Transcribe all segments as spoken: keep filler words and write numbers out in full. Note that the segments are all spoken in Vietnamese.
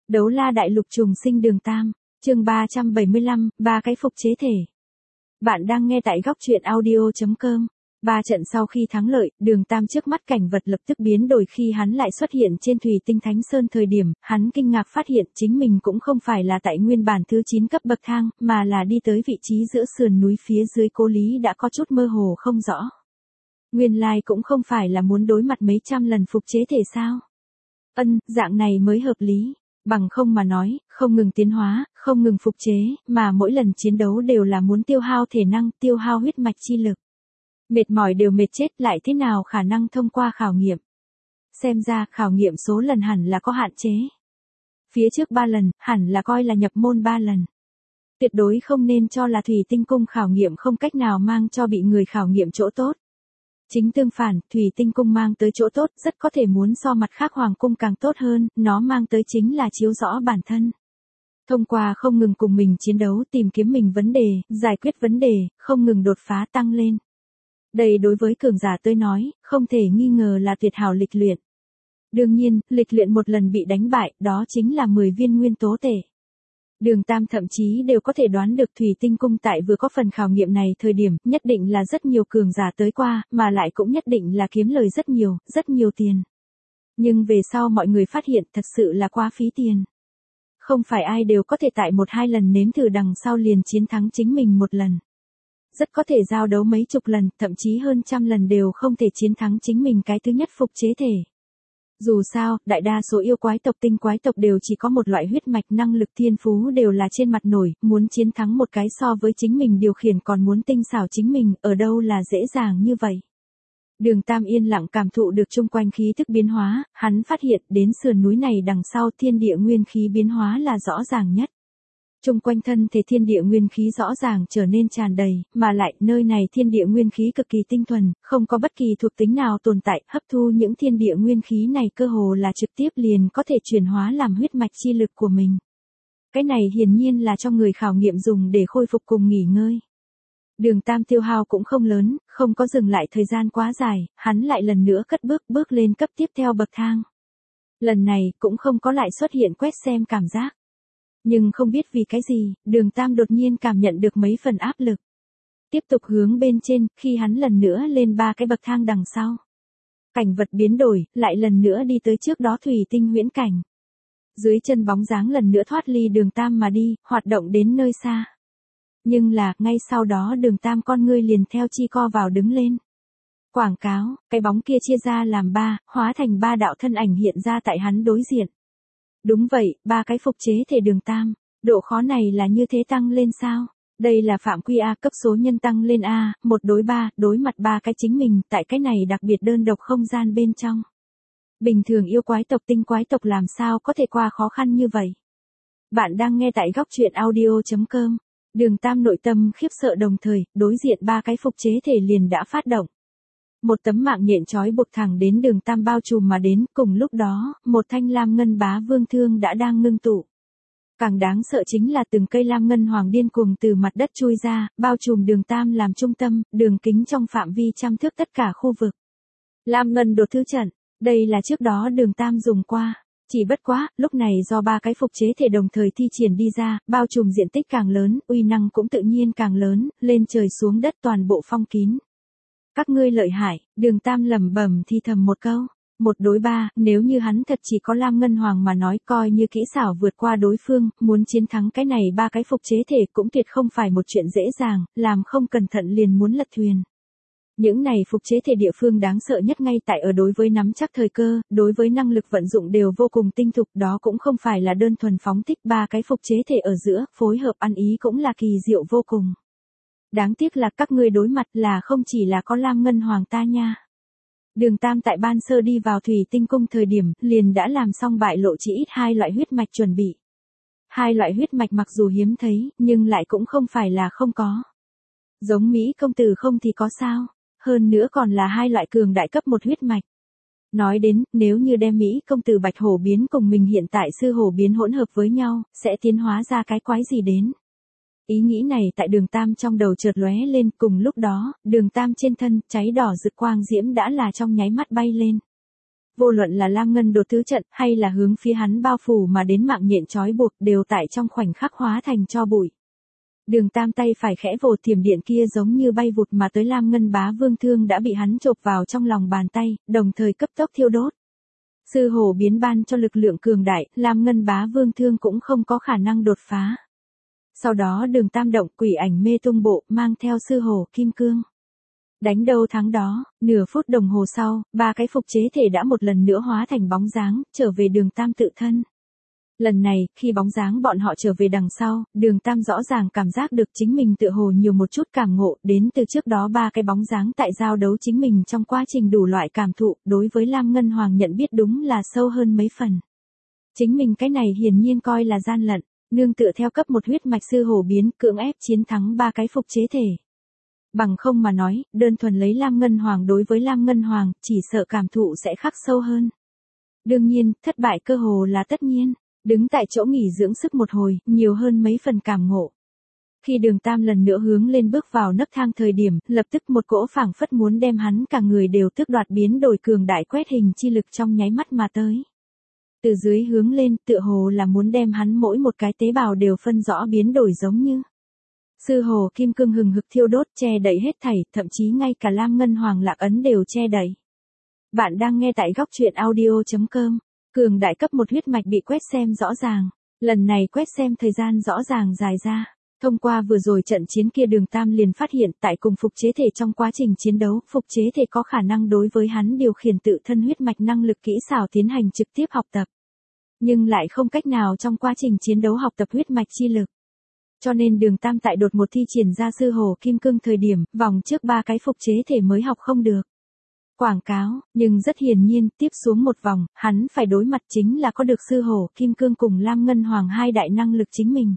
Đấu la đại lục trùng sinh đường Tam, chương ba trăm bảy mươi lăm, ba cái phục chế thể. Bạn đang nghe tại góc truyện audio chấm com. Ba trận sau khi thắng lợi, đường Tam trước mắt cảnh vật lập tức biến đổi khi hắn lại xuất hiện trên Thủy Tinh Thánh Sơn. Thời điểm, hắn kinh ngạc phát hiện chính mình cũng không phải là tại nguyên bản thứ chín cấp bậc thang, mà là đi tới vị trí giữa sườn núi phía dưới Cố Lý đã có chút mơ hồ không rõ. Nguyên lai cũng không phải là muốn đối mặt mấy trăm lần phục chế thể sao? Ân, dạng này mới hợp lý. Bằng không mà nói, không ngừng tiến hóa, không ngừng phục chế, mà mỗi lần chiến đấu đều là muốn tiêu hao thể năng, tiêu hao huyết mạch chi lực. Mệt mỏi đều mệt chết, lại thế nào khả năng thông qua khảo nghiệm. Xem ra khảo nghiệm số lần hẳn là có hạn chế. Phía trước ba lần, hẳn là coi là nhập môn ba lần. Tuyệt đối không nên cho là Thủy Tinh Cung khảo nghiệm không cách nào mang cho bị người khảo nghiệm chỗ tốt. Chính tương phản, Thủy Tinh Cung mang tới chỗ tốt rất có thể muốn so mặt khác Hoàng Cung càng tốt hơn, nó mang tới chính là chiếu rõ bản thân. Thông qua không ngừng cùng mình chiến đấu, tìm kiếm mình vấn đề, giải quyết vấn đề, không ngừng đột phá tăng lên. Đây đối với cường giả tôi nói, không thể nghi ngờ là tuyệt hảo lịch luyện. Đương nhiên, lịch luyện một lần bị đánh bại, đó chính là mười viên nguyên tố tệ. Đường Tam thậm chí đều có thể đoán được Thủy Tinh Cung tại vừa có phần khảo nghiệm này thời điểm, nhất định là rất nhiều cường giả tới qua, mà lại cũng nhất định là kiếm lời rất nhiều, rất nhiều tiền. Nhưng về sau mọi người phát hiện thật sự là quá phí tiền. Không phải ai đều có thể tại một hai lần nếm thử đằng sau liền chiến thắng chính mình một lần. Rất có thể giao đấu mấy chục lần, thậm chí hơn trăm lần đều không thể chiến thắng chính mình cái thứ nhất phục chế thể. Dù sao, đại đa số yêu quái tộc tinh quái tộc đều chỉ có một loại huyết mạch, năng lực thiên phú đều là trên mặt nổi, muốn chiến thắng một cái so với chính mình điều khiển còn muốn tinh xảo chính mình, ở đâu là dễ dàng như vậy. Đường Tam yên lặng cảm thụ được chung quanh khí thức biến hóa, hắn phát hiện đến sườn núi này đằng sau thiên địa nguyên khí biến hóa là rõ ràng nhất. Chung quanh thân thể thiên địa nguyên khí rõ ràng trở nên tràn đầy, mà lại nơi này thiên địa nguyên khí cực kỳ tinh thuần, không có bất kỳ thuộc tính nào tồn tại, hấp thu những thiên địa nguyên khí này cơ hồ là trực tiếp liền có thể chuyển hóa làm huyết mạch chi lực của mình. Cái này hiển nhiên là cho người khảo nghiệm dùng để khôi phục cùng nghỉ ngơi. Đường Tam tiêu hao cũng không lớn, không có dừng lại thời gian quá dài, hắn lại lần nữa cất bước bước lên cấp tiếp theo bậc thang. Lần này cũng không có lại xuất hiện quét xem cảm giác. Nhưng không biết vì cái gì, đường Tam đột nhiên cảm nhận được mấy phần áp lực. Tiếp tục hướng bên trên, khi hắn lần nữa lên ba cái bậc thang đằng sau. Cảnh vật biến đổi, lại lần nữa đi tới trước đó Thủy Tinh huyễn cảnh. Dưới chân bóng dáng lần nữa thoát ly đường Tam mà đi, hoạt động đến nơi xa. Nhưng là, ngay sau đó đường Tam con ngươi liền theo chi co vào đứng lên. Quảng cáo, cái bóng kia chia ra làm ba, hóa thành ba đạo thân ảnh hiện ra tại hắn đối diện. Đúng vậy, ba cái phục chế thể đường Tam, độ khó này là như thế tăng lên sao? Đây là phạm quy A, cấp số nhân tăng lên A, một đối ba, đối mặt ba cái chính mình, tại cái này đặc biệt đơn độc không gian bên trong. Bình thường yêu quái tộc tinh quái tộc làm sao có thể qua khó khăn như vậy? Bạn đang nghe tại góc truyện audio chấm com. Đường Tam nội tâm khiếp sợ đồng thời, đối diện ba cái phục chế thể liền đã phát động. Một tấm mạng nhện trói buộc thẳng đến đường Tam bao trùm mà đến, cùng lúc đó, một thanh lam ngân bá vương thương đã đang ngưng tụ. Càng đáng sợ chính là từng cây lam ngân hoàng điên cuồng từ mặt đất chui ra, bao trùm đường Tam làm trung tâm, đường kính trong phạm vi trăm thước tất cả khu vực. Lam ngân đột thư trận, đây là trước đó đường Tam dùng qua. Chỉ bất quá, lúc này do ba cái phục chế thể đồng thời thi triển đi ra, bao trùm diện tích càng lớn, uy năng cũng tự nhiên càng lớn, lên trời xuống đất toàn bộ phong kín. Các ngươi lợi hại, đường Tam lẩm bẩm thì thầm một câu. Một đối ba, nếu như hắn thật chỉ có lam ngân hoàng mà nói coi như kỹ xảo vượt qua đối phương, muốn chiến thắng cái này ba cái phục chế thể cũng tuyệt không phải một chuyện dễ dàng, làm không cẩn thận liền muốn lật thuyền. Những này phục chế thể địa phương đáng sợ nhất ngay tại ở đối với nắm chắc thời cơ, đối với năng lực vận dụng đều vô cùng tinh thục, đó cũng không phải là đơn thuần phóng thích ba cái phục chế thể ở giữa, phối hợp ăn ý cũng là kỳ diệu vô cùng. Đáng tiếc là các ngươi đối mặt là không chỉ là có lam ngân hoàng ta nha. Đường Tam tại ban sơ đi vào Thủy Tinh Cung thời điểm, liền đã làm xong bại lộ chỉ ít hai loại huyết mạch chuẩn bị. Hai loại huyết mạch mặc dù hiếm thấy, nhưng lại cũng không phải là không có. Giống Mỹ công tử không thì có sao, hơn nữa còn là hai loại cường đại cấp một huyết mạch. Nói đến, nếu như đem Mỹ công tử bạch hổ biến cùng mình hiện tại sư hổ biến hỗn hợp với nhau, sẽ tiến hóa ra cái quái gì đến. Ý nghĩ này tại đường Tam trong đầu chợt lóe lên, cùng lúc đó, đường Tam trên thân, cháy đỏ rực quang diễm đã là trong nháy mắt bay lên. Vô luận là Lam Ngân đột tứ trận hay là hướng phía hắn bao phủ mà đến mạng nhện trói buộc đều tại trong khoảnh khắc hóa thành tro bụi. Đường Tam tay phải khẽ vồ thiểm điện kia giống như bay vụt mà tới Lam Ngân bá vương thương đã bị hắn chộp vào trong lòng bàn tay, đồng thời cấp tốc thiêu đốt. Sư hổ biến ban cho lực lượng cường đại, Lam Ngân bá vương thương cũng không có khả năng đột phá. Sau đó Đường Tam động quỷ ảnh mê tung bộ mang theo sư hổ kim cương. Đánh đâu thắng đó, nửa phút đồng hồ sau, ba cái phục chế thể đã một lần nữa hóa thành bóng dáng, trở về Đường Tam tự thân. Lần này, khi bóng dáng bọn họ trở về đằng sau, Đường Tam rõ ràng cảm giác được chính mình tựa hồ nhiều một chút cảm ngộ đến từ trước đó ba cái bóng dáng tại giao đấu chính mình trong quá trình đủ loại cảm thụ, đối với Lam Ngân Hoàng nhận biết đúng là sâu hơn mấy phần. Chính mình cái này hiển nhiên coi là gian lận, nương tựa theo cấp một huyết mạch sư hổ biến cưỡng ép chiến thắng ba cái phục chế thể. Bằng không mà nói, đơn thuần lấy Lam Ngân Hoàng đối với Lam Ngân Hoàng, chỉ sợ cảm thụ sẽ khắc sâu hơn. Đương nhiên, thất bại cơ hồ là tất nhiên. Đứng tại chỗ nghỉ dưỡng sức một hồi, nhiều hơn mấy phần cảm ngộ. Khi Đường Tam lần nữa hướng lên bước vào nấc thang thời điểm, lập tức một cỗ phảng phất muốn đem hắn cả người đều tước đoạt biến đổi cường đại quét hình chi lực trong nháy mắt mà tới. Từ dưới hướng lên, tựa hồ là muốn đem hắn mỗi một cái tế bào đều phân rõ biến đổi giống như. Sư hồ kim cương hừng hực thiêu đốt che đậy hết thảy, thậm chí ngay cả Lam Ngân Hoàng lạc ấn đều che đậy. Bạn đang nghe tại góc truyện audio chấm com. Cường đại cấp một huyết mạch bị quét xem rõ ràng. Lần này quét xem thời gian rõ ràng dài ra. Thông qua vừa rồi trận chiến kia Đường Tam liền phát hiện tại cùng phục chế thể trong quá trình chiến đấu, phục chế thể có khả năng đối với hắn điều khiển tự thân huyết mạch năng lực kỹ xảo tiến hành trực tiếp học tập. Nhưng lại không cách nào trong quá trình chiến đấu học tập huyết mạch chi lực. Cho nên Đường Tam tại đột một thi triển ra sư hồ kim cương thời điểm, vòng trước ba cái phục chế thể mới học không được. Quảng cáo, nhưng rất hiển nhiên, tiếp xuống một vòng, hắn phải đối mặt chính là có được sư hổ kim cương cùng Lam Ngân Hoàng hai đại năng lực chính mình.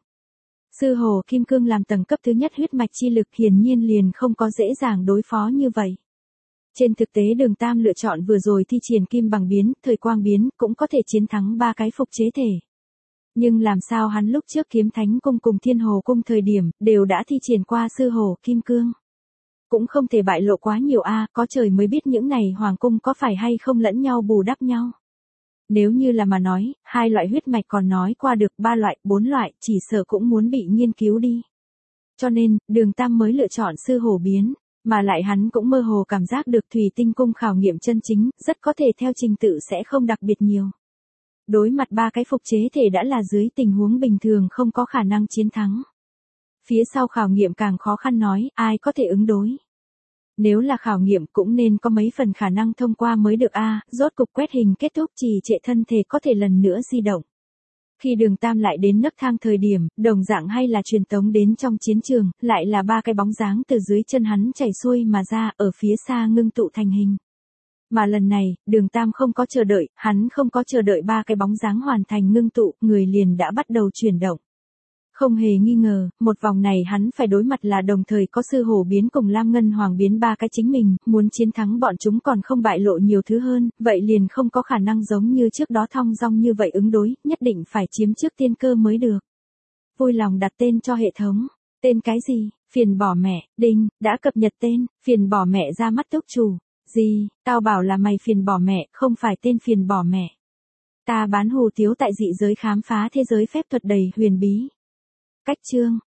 Sư hổ kim cương làm tầng cấp thứ nhất huyết mạch chi lực hiển nhiên liền không có dễ dàng đối phó như vậy. Trên thực tế Đường Tam lựa chọn vừa rồi thi triển kim bằng biến, thời quang biến, cũng có thể chiến thắng ba cái phục chế thể. Nhưng làm sao hắn lúc trước kiếm thánh cung cùng thiên hồ cung thời điểm, đều đã thi triển qua sư hổ kim cương. Cũng không thể bại lộ quá nhiều a, có trời mới biết những này hoàng cung có phải hay không lẫn nhau bù đắp nhau. Nếu như là mà nói, hai loại huyết mạch còn nói qua được ba loại, bốn loại, chỉ sợ cũng muốn bị nghiên cứu đi. Cho nên, Đường Tam mới lựa chọn sư hổ biến, mà lại hắn cũng mơ hồ cảm giác được thủy tinh cung khảo nghiệm chân chính, rất có thể theo trình tự sẽ không đặc biệt nhiều. Đối mặt ba cái phục chế thể đã là dưới tình huống bình thường không có khả năng chiến thắng. Phía sau khảo nghiệm càng khó khăn nói, ai có thể ứng đối. Nếu là khảo nghiệm cũng nên có mấy phần khả năng thông qua mới được a, rốt cục quét hình kết thúc trì trệ thân thể có thể lần nữa di động. Khi Đường Tam lại đến nấc thang thời điểm, đồng dạng hay là truyền tống đến trong chiến trường, lại là ba cái bóng dáng từ dưới chân hắn chảy xuôi mà ra, ở phía xa ngưng tụ thành hình. Mà lần này, Đường Tam không có chờ đợi, hắn không có chờ đợi ba cái bóng dáng hoàn thành ngưng tụ, người liền đã bắt đầu chuyển động. Không hề nghi ngờ, một vòng này hắn phải đối mặt là đồng thời có sư hổ biến cùng Lam Ngân Hoàng biến ba cái chính mình, muốn chiến thắng bọn chúng còn không bại lộ nhiều thứ hơn, vậy liền không có khả năng giống như trước đó thong dong như vậy ứng đối, nhất định phải chiếm trước tiên cơ mới được. Vui lòng đặt tên cho hệ thống. Tên cái gì? Phiền bỏ mẹ, đinh, đã cập nhật tên, phiền bỏ mẹ ra mắt túc chủ. Gì, tao bảo là mày phiền bỏ mẹ, không phải tên phiền bỏ mẹ. Ta bán hù tiếu tại dị giới khám phá thế giới phép thuật đầy huyền bí. Cách chương,